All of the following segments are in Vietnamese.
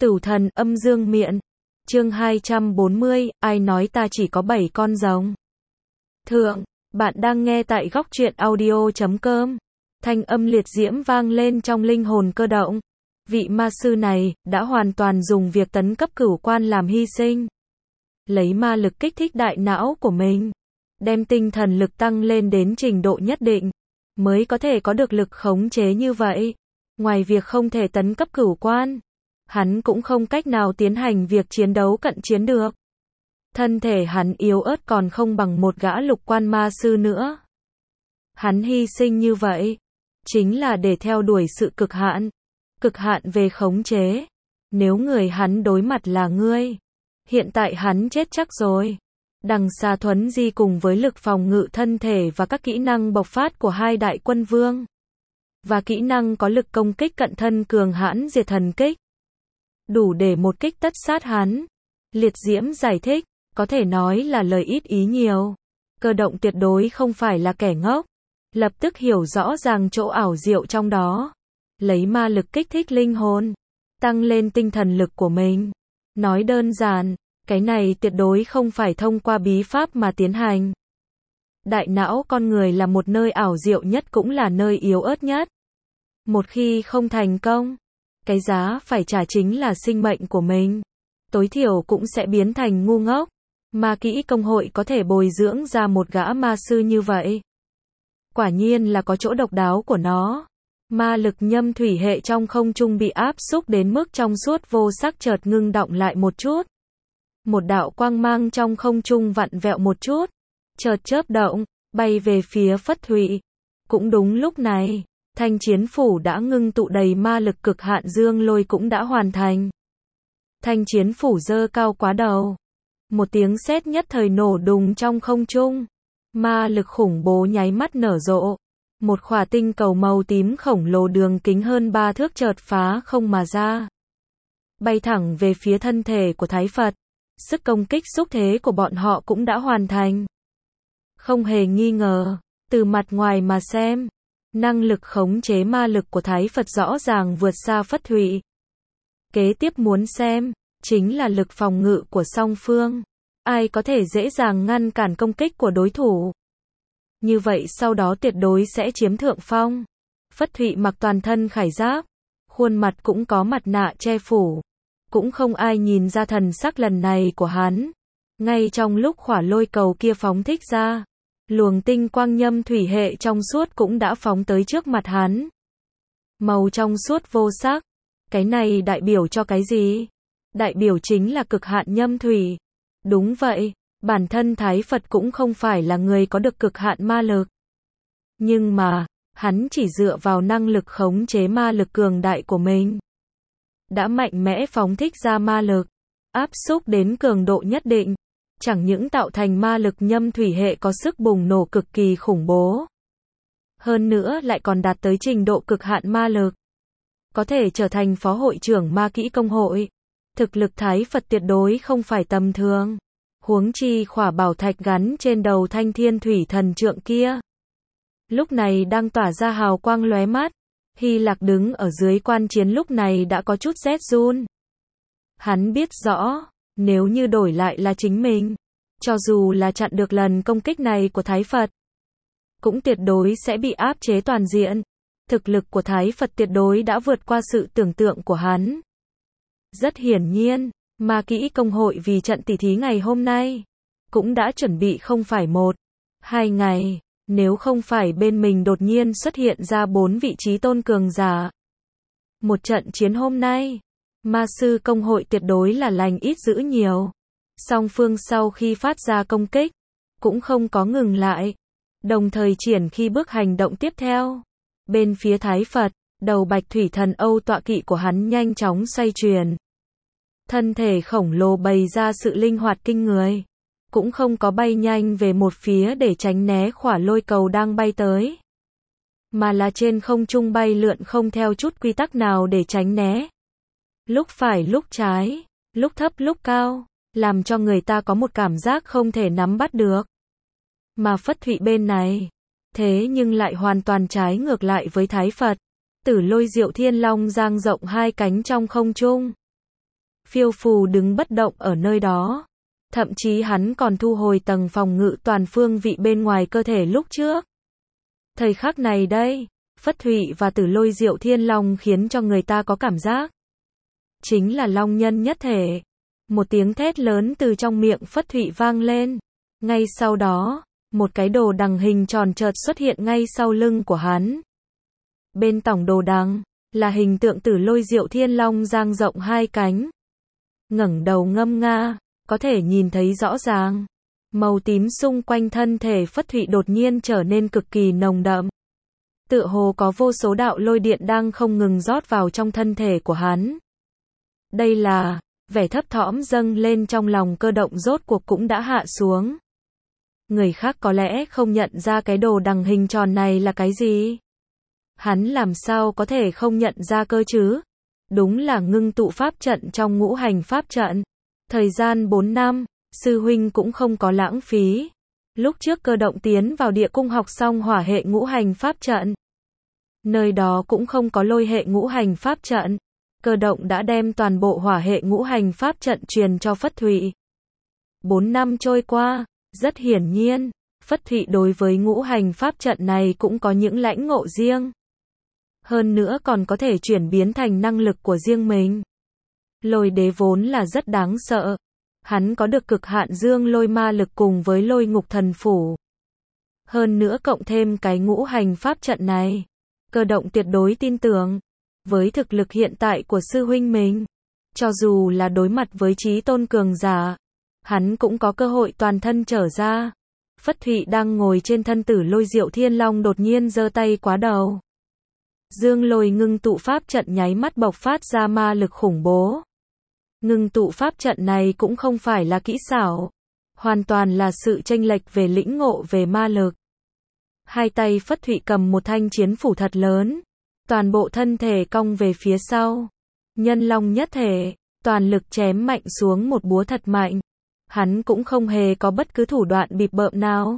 Tửu thần âm dương miện. Chương 240, ai nói ta chỉ có 7 con rồng. Thượng, bạn đang nghe tại góc truyện audio.com. Thanh âm liệt diễm vang lên trong linh hồn cơ động. Vị ma sư này đã hoàn toàn dùng việc tấn cấp cửu quan làm hy sinh. Lấy ma lực kích thích đại não của mình, đem tinh thần lực tăng lên đến trình độ nhất định, mới có thể có được lực khống chế như vậy. Ngoài việc không thể tấn cấp cửu quan, hắn cũng không cách nào tiến hành việc chiến đấu cận chiến được. Thân thể hắn yếu ớt còn không bằng một gã lục quan ma sư nữa. Hắn hy sinh như vậy, chính là để theo đuổi sự cực hạn về khống chế. Nếu người hắn đối mặt là ngươi, hiện tại hắn chết chắc rồi. Đằng xa thuấn di cùng với lực phòng ngự thân thể và các kỹ năng bộc phát của hai đại quân vương, và kỹ năng có lực công kích cận thân cường hãn diệt thần kích, đủ để một kích tất sát hắn. Liệt diễm giải thích, có thể nói là lời ít ý nhiều. Cơ động tuyệt đối không phải là kẻ ngốc, lập tức hiểu rõ ràng chỗ ảo diệu trong đó. Lấy ma lực kích thích linh hồn, tăng lên tinh thần lực của mình. Nói đơn giản, cái này tuyệt đối không phải thông qua bí pháp mà tiến hành. Đại não con người là một nơi ảo diệu nhất cũng là nơi yếu ớt nhất. Một khi không thành công, cái giá phải trả chính là sinh mệnh của mình. Tối thiểu cũng sẽ biến thành ngu ngốc. Ma kỹ công hội có thể bồi dưỡng ra một gã ma sư như vậy. Quả nhiên là có chỗ độc đáo của nó. Ma lực nhâm thủy hệ trong không trung bị áp xúc đến mức trong suốt vô sắc chợt ngưng đọng lại một chút. Một đạo quang mang trong không trung vặn vẹo một chút, chợt chớp động, bay về phía Phất Thụy. Cũng đúng lúc này, thanh chiến phủ đã ngưng tụ đầy ma lực cực hạn dương lôi cũng đã hoàn thành. Thanh chiến phủ giơ cao quá đầu. Một tiếng sét nhất thời nổ đùng trong không trung. Ma lực khủng bố nháy mắt nở rộ. Một khỏa tinh cầu màu tím khổng lồ đường kính hơn 3 thước chợt phá không mà ra. Bay thẳng về phía thân thể của Thái Phật. Sức công kích xúc thế của bọn họ cũng đã hoàn thành. Không hề nghi ngờ, từ mặt ngoài mà xem, năng lực khống chế ma lực của Thái Phật rõ ràng vượt xa Phất Thụy. Kế tiếp muốn xem, chính là lực phòng ngự của song phương. Ai có thể dễ dàng ngăn cản công kích của đối thủ. Như vậy sau đó tuyệt đối sẽ chiếm thượng phong. Phất Thụy mặc toàn thân khải giáp, khuôn mặt cũng có mặt nạ che phủ. Cũng không ai nhìn ra thần sắc lần này của hắn. Ngay trong lúc khỏa lôi cầu kia phóng thích ra, luồng tinh quang nhâm thủy hệ trong suốt cũng đã phóng tới trước mặt hắn. Màu trong suốt vô sắc. Cái này đại biểu cho cái gì? Đại biểu chính là cực hạn nhâm thủy. Đúng vậy, bản thân Thái Phật cũng không phải là người có được cực hạn ma lực. Nhưng mà, hắn chỉ dựa vào năng lực khống chế ma lực cường đại của mình, đã mạnh mẽ phóng thích ra ma lực, áp xúc đến cường độ nhất định, chẳng những tạo thành ma lực nhâm thủy hệ có sức bùng nổ cực kỳ khủng bố, hơn nữa lại còn đạt tới trình độ cực hạn ma lực, có thể trở thành phó hội trưởng ma kỹ công hội. Thực lực Thái Phật tuyệt đối không phải tầm thường. Huống chi khỏa bảo thạch gắn trên đầu thanh thiên thủy thần trượng kia, lúc này đang tỏa ra hào quang lóe mắt. Hy Lạc đứng ở dưới quan chiến lúc này đã có chút rét run. Hắn biết rõ, nếu như đổi lại là chính mình, cho dù là chặn được lần công kích này của Thái Phật, cũng tuyệt đối sẽ bị áp chế toàn diện. Thực lực của Thái Phật tuyệt đối đã vượt qua sự tưởng tượng của hắn. Rất hiển nhiên, ma kỹ công hội vì trận tỷ thí ngày hôm nay, cũng đã chuẩn bị không phải 1-2 ngày. Nếu không phải bên mình đột nhiên xuất hiện ra 4 vị trí tôn cường giả. Một trận chiến hôm nay, ma sư công hội tuyệt đối là lành ít dữ nhiều. Song phương sau khi phát ra công kích, cũng không có ngừng lại. Đồng thời triển khi bước hành động tiếp theo. Bên phía Thái Phật, đầu bạch thủy thần Âu tọa kỵ của hắn nhanh chóng xoay chuyển. Thân thể khổng lồ bày ra sự linh hoạt kinh người. Cũng không có bay nhanh về một phía để tránh né khỏa lôi cầu đang bay tới, mà là trên không trung bay lượn không theo chút quy tắc nào để tránh né. Lúc phải lúc trái, lúc thấp lúc cao, làm cho người ta có một cảm giác không thể nắm bắt được. Mà Phất Thụy bên này, thế nhưng lại hoàn toàn trái ngược lại với Thái Phật. Tử Lôi Diệu Thiên Long dang rộng hai cánh trong không trung, phiêu phù đứng bất động ở nơi đó. Thậm chí hắn còn thu hồi tầng phòng ngự toàn phương vị bên ngoài cơ thể lúc trước. Thời khắc này đây, Phất Thụy và Tử Lôi Diệu Thiên Long khiến cho người ta có cảm giác chính là long nhân nhất thể. Một tiếng thét lớn từ trong miệng Phất Thụy vang lên. Ngay sau đó, một cái đồ đằng hình tròn chợt xuất hiện ngay sau lưng của hắn. Bên tổng đồ đằng là hình tượng Tử Lôi Diệu Thiên Long dang rộng hai cánh, ngẩng đầu ngâm nga, có thể nhìn thấy rõ ràng. Màu tím xung quanh thân thể Phất Thụy đột nhiên trở nên cực kỳ nồng đậm. Tựa hồ có vô số đạo lôi điện đang không ngừng rót vào trong thân thể của hắn. Đây là, vẻ thấp thỏm dâng lên trong lòng Cơ Động rốt cuộc cũng đã hạ xuống. Người khác có lẽ không nhận ra cái đồ đằng hình tròn này là cái gì. Hắn làm sao có thể không nhận ra cơ chứ? Đúng là ngưng tụ pháp trận trong ngũ hành pháp trận. Thời gian 4 năm, sư huynh cũng không có lãng phí. Lúc trước Cơ Động tiến vào địa cung học xong hỏa hệ ngũ hành pháp trận. Nơi đó cũng không có lôi hệ ngũ hành pháp trận. Cơ Động đã đem toàn bộ hỏa hệ ngũ hành pháp trận truyền cho Phất Thụy. 4 năm trôi qua, rất hiển nhiên, Phất Thụy đối với ngũ hành pháp trận này cũng có những lãnh ngộ riêng. Hơn nữa còn có thể chuyển biến thành năng lực của riêng mình. Lôi đế vốn là rất đáng sợ. Hắn có được cực hạn dương lôi ma lực cùng với lôi ngục thần phủ. Hơn nữa cộng thêm cái ngũ hành pháp trận này. Cơ Động tuyệt đối tin tưởng. Với thực lực hiện tại của sư huynh mình, cho dù là đối mặt với chí tôn cường giả, hắn cũng có cơ hội toàn thân trở ra. Phất Thụy đang ngồi trên thân Tử Lôi Diệu Thiên Long đột nhiên giơ tay quá đầu. Dương lôi ngưng tụ pháp trận nháy mắt bộc phát ra ma lực khủng bố. Ngưng tụ pháp trận này cũng không phải là kỹ xảo, hoàn toàn là sự chênh lệch về lĩnh ngộ về ma lực. Hai tay Phất Thụy cầm một thanh chiến phủ thật lớn, toàn bộ thân thể cong về phía sau. Nhân long nhất thể, toàn lực chém mạnh xuống một búa thật mạnh. Hắn cũng không hề có bất cứ thủ đoạn bịp bợm nào.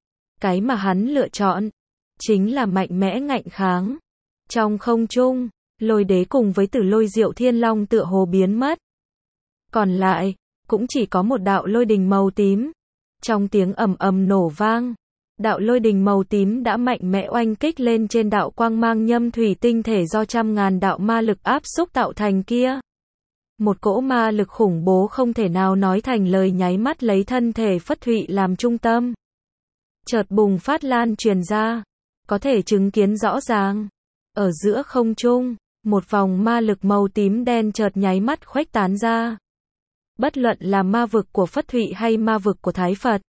Cái mà hắn lựa chọn, chính là mạnh mẽ ngạnh kháng. Trong không trung, lôi đế cùng với Tử Lôi Diệu Thiên Long tựa hồ biến mất. Còn lại, cũng chỉ có một đạo lôi đình màu tím. Trong tiếng ầm ầm nổ vang, đạo lôi đình màu tím đã mạnh mẽ oanh kích lên trên đạo quang mang nhâm thủy tinh thể do trăm ngàn đạo ma lực áp xúc tạo thành kia. Một cỗ ma lực khủng bố không thể nào nói thành lời nháy mắt lấy thân thể Phất Thụy làm trung tâm. Chợt bùng phát lan truyền ra, có thể chứng kiến rõ ràng. Ở giữa không trung, một vòng ma lực màu tím đen chợt nháy mắt khuếch tán ra. Bất luận là ma vực của Phất Thụy hay ma vực của Thái Phật,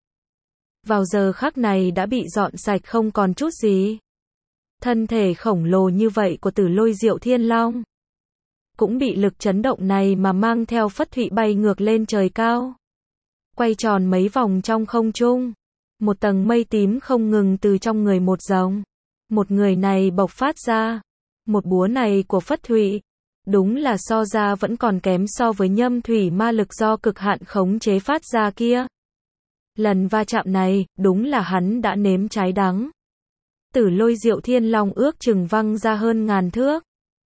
vào giờ khắc này đã bị dọn sạch không còn chút gì. Thân thể khổng lồ như vậy của Tử Lôi Diệu Thiên Long cũng bị lực chấn động này mà mang theo Phất Thụy bay ngược lên trời cao. Quay tròn mấy vòng trong không trung. Một tầng mây tím không ngừng từ trong người một rồng. Một người này bộc phát ra. Một búa này của Phất Thụy, đúng là so ra vẫn còn kém so với nhâm thủy ma lực do cực hạn khống chế phát ra kia. Lần va chạm này, đúng là hắn đã nếm trái đắng. Tử Lôi Diệu Thiên Long ước chừng văng ra hơn ngàn thước,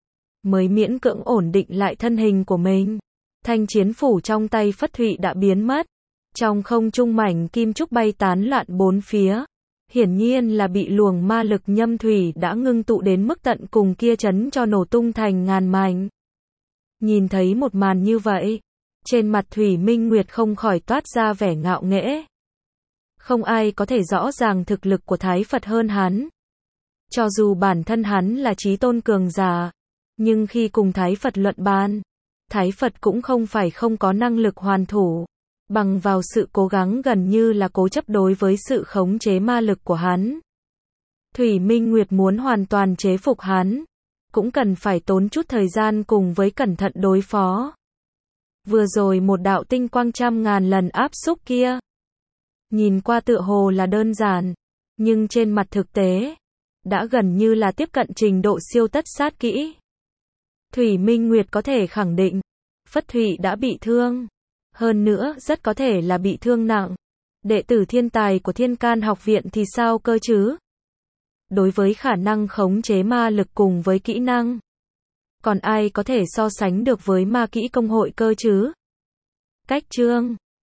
mới miễn cưỡng ổn định lại thân hình của mình. Thanh chiến phủ trong tay Phất Thụy đã biến mất. Trong không trung mảnh kim trúc bay tán loạn bốn phía. Hiển nhiên là bị luồng ma lực nhâm thủy đã ngưng tụ đến mức tận cùng kia chấn cho nổ tung thành ngàn mảnh. Nhìn thấy một màn như vậy, trên mặt Thủy Minh Nguyệt không khỏi toát ra vẻ ngạo nghễ. Không ai có thể rõ ràng thực lực của Thái Phật hơn hắn. Cho dù bản thân hắn là chí tôn cường giả, nhưng khi cùng Thái Phật luận bàn, Thái Phật cũng không phải không có năng lực hoàn thủ. Bằng vào sự cố gắng gần như là cố chấp đối với sự khống chế ma lực của hắn. Thủy Minh Nguyệt muốn hoàn toàn chế phục hắn, cũng cần phải tốn chút thời gian cùng với cẩn thận đối phó. Vừa rồi một đạo tinh quang trăm ngàn lần áp xúc kia, nhìn qua tựa hồ là đơn giản, nhưng trên mặt thực tế, đã gần như là tiếp cận trình độ siêu tất sát kỹ. Thủy Minh Nguyệt có thể khẳng định, Phất Thụy đã bị thương. Hơn nữa, rất có thể là bị thương nặng. Đệ tử thiên tài của Thiên Can học viện thì sao cơ chứ? Đối với khả năng khống chế ma lực cùng với kỹ năng, Còn ai có thể so sánh được với ma kỹ công hội cơ chứ? Cách chương